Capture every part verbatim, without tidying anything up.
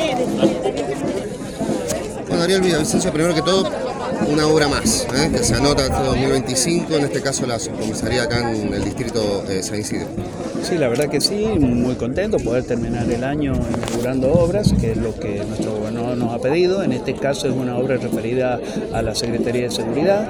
Bueno, Ariel Villavicencio, primero que todo, una obra más, ¿eh? que se anota hasta dos mil veinticinco, en este caso la subcomisaría acá en el distrito de San Isidro. Sí, la verdad que sí, muy contento poder terminar el año inaugurando obras, que es lo que nuestro gobernador nos ha pedido. En este caso es una obra referida a la Secretaría de Seguridad.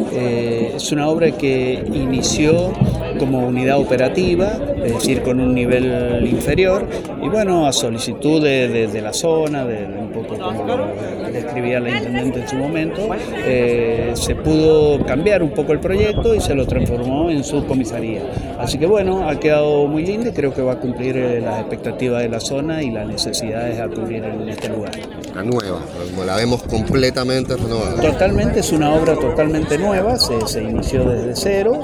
Eh, es una obra que inició como unidad operativa, es decir, con un nivel inferior, y bueno, a solicitud de, de, de la zona, de, de un poco como lo describía la intendente en su momento, eh, se pudo cambiar un poco el proyecto y se lo transformó en subcomisaría. Así que bueno, ha quedado muy lindo y creo que va a cumplir eh, las expectativas de la zona y las necesidades a cubrir en este lugar. La nueva, como la vemos completamente renovada. Totalmente, es una obra totalmente nueva, se, se inició desde cero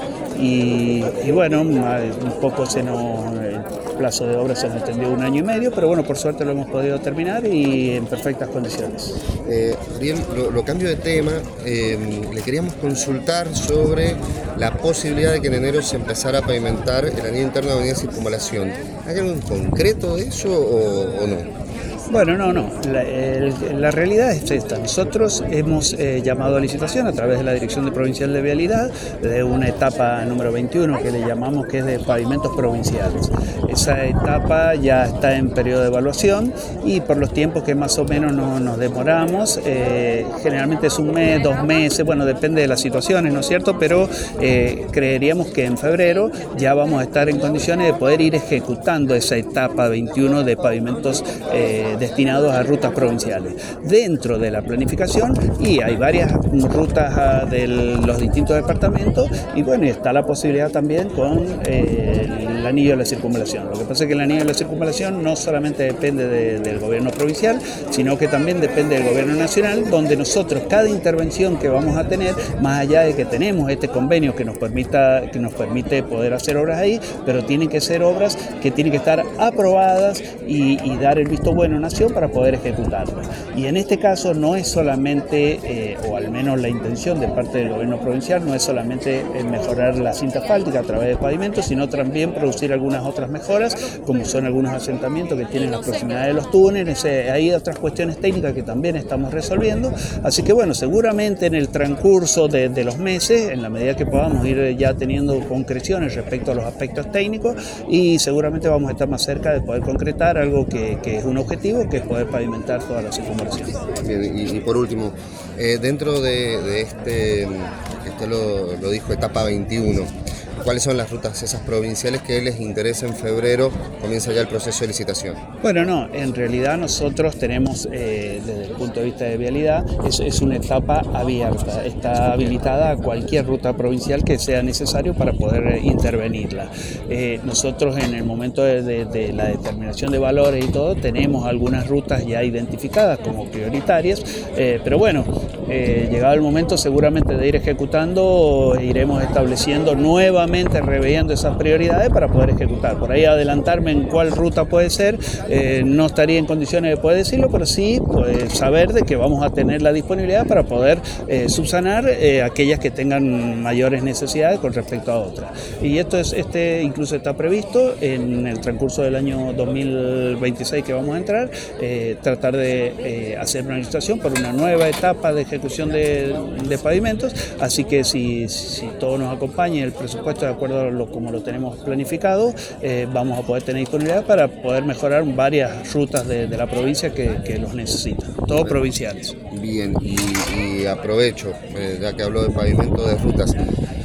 y, y bueno, un poco se nos, el plazo de obra se nos extendió un año y medio, pero bueno, por suerte lo hemos podido terminar y en perfectas condiciones. Eh, Ariel, lo, lo cambio de tema, eh, le queríamos consultar sobre la posibilidad de que en enero se empezara a pavimentar el anillo interno de Avenida Circunvalación. ¿Hay algo en concreto de eso o, o no? Bueno, no, no. La, el, la realidad es esta. Nosotros hemos eh, llamado a licitación a través de la Dirección de Provincial de Vialidad de una etapa número veintiuno que le llamamos que es de pavimentos provinciales. Esa etapa ya está en periodo de evaluación y por los tiempos que más o menos no, nos demoramos, eh, generalmente es un mes, dos meses, bueno, depende de las situaciones, ¿no es cierto? Pero eh, creeríamos que en febrero ya vamos a estar en condiciones de poder ir ejecutando esa etapa veintiuno de pavimentos eh, destinados a rutas provinciales dentro de la planificación, y hay varias rutas de los distintos departamentos y bueno, está la posibilidad también con eh, el anillo de la circunvalación. Lo que pasa es que el anillo de la circunvalación no solamente depende de, del gobierno provincial, sino que también depende del gobierno nacional, donde nosotros cada intervención que vamos a tener, más allá de que tenemos este convenio que nos permita que nos permite poder hacer obras ahí, pero tienen que ser obras que tienen que estar aprobadas y, y dar el visto bueno nación para poder ejecutarla. Y en este caso no es solamente, eh, o al menos la intención de parte del gobierno provincial, no es solamente mejorar la cinta asfáltica a través de pavimentos, sino también producir algunas otras mejoras, como son algunos asentamientos que tienen la proximidad de los túneles. Eh, hay otras cuestiones técnicas que también estamos resolviendo. Así que bueno, seguramente en el transcurso de, de los meses, en la medida que podamos ir ya teniendo concreciones respecto a los aspectos técnicos, y seguramente vamos a estar más cerca de poder concretar algo que, que es un objetivo, que es poder pavimentar toda la circunvalación. Bien, y, y por último, eh, dentro de, de este, esto lo, lo dijo etapa veintiuno, ¿cuáles son las rutas esas provinciales que les interesa en febrero? Comienza ya el proceso de licitación. Bueno, no, en realidad nosotros tenemos, eh, desde el punto de vista de vialidad, es, es una etapa abierta, está habilitada a cualquier ruta provincial que sea necesario para poder intervenirla. Eh, nosotros en el momento de, de, de la determinación de valores y todo, tenemos algunas rutas ya identificadas como prioritarias, eh, pero bueno, eh, llegado el momento seguramente de ir ejecutando, iremos estableciendo nuevamente reviendo esas prioridades para poder ejecutar. Por ahí adelantarme en cuál ruta puede ser, eh, no estaría en condiciones de poder decirlo, pero sí pues, saber de que vamos a tener la disponibilidad para poder eh, subsanar eh, aquellas que tengan mayores necesidades con respecto a otras. Y esto es, este incluso está previsto en el transcurso del año dos mil veintiséis que vamos a entrar, eh, tratar de eh, hacer una licitación por una nueva etapa de ejecución de, de pavimentos, así que si, si todo nos acompaña el presupuesto de acuerdo a lo, como lo tenemos planificado, eh, vamos a poder tener disponibilidad para poder mejorar varias rutas de, de la provincia que, que los necesitan, todos provinciales. Bien, y, y aprovecho, eh, ya que hablo de pavimento de rutas,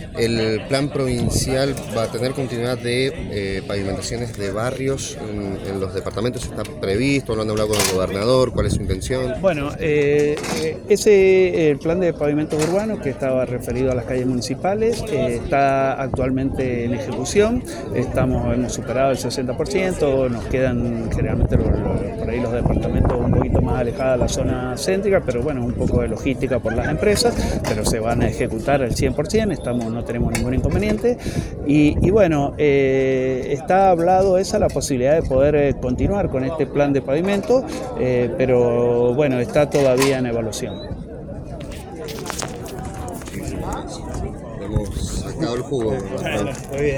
el plan provincial va a tener continuidad de eh, pavimentaciones de barrios en, en los departamentos. ¿Está previsto? ¿Lo han hablado con el gobernador? ¿Cuál es su intención? Bueno, eh, ese el plan de pavimentos urbanos que estaba referido a las calles municipales eh, está actualmente en ejecución. Estamos, hemos superado el sesenta por ciento, nos quedan generalmente los, los, por ahí los departamentos un poquito más alejados de la zona céntrica, pero bueno, un poco de logística por las empresas, pero se van a ejecutar al cien por ciento, estamos, no tenemos ningún inconveniente y, y bueno, eh, está hablado esa la posibilidad de poder eh, continuar con este plan de pavimento, eh, pero bueno, está todavía en evaluación. Hemos sacado el jugo. Muy bien.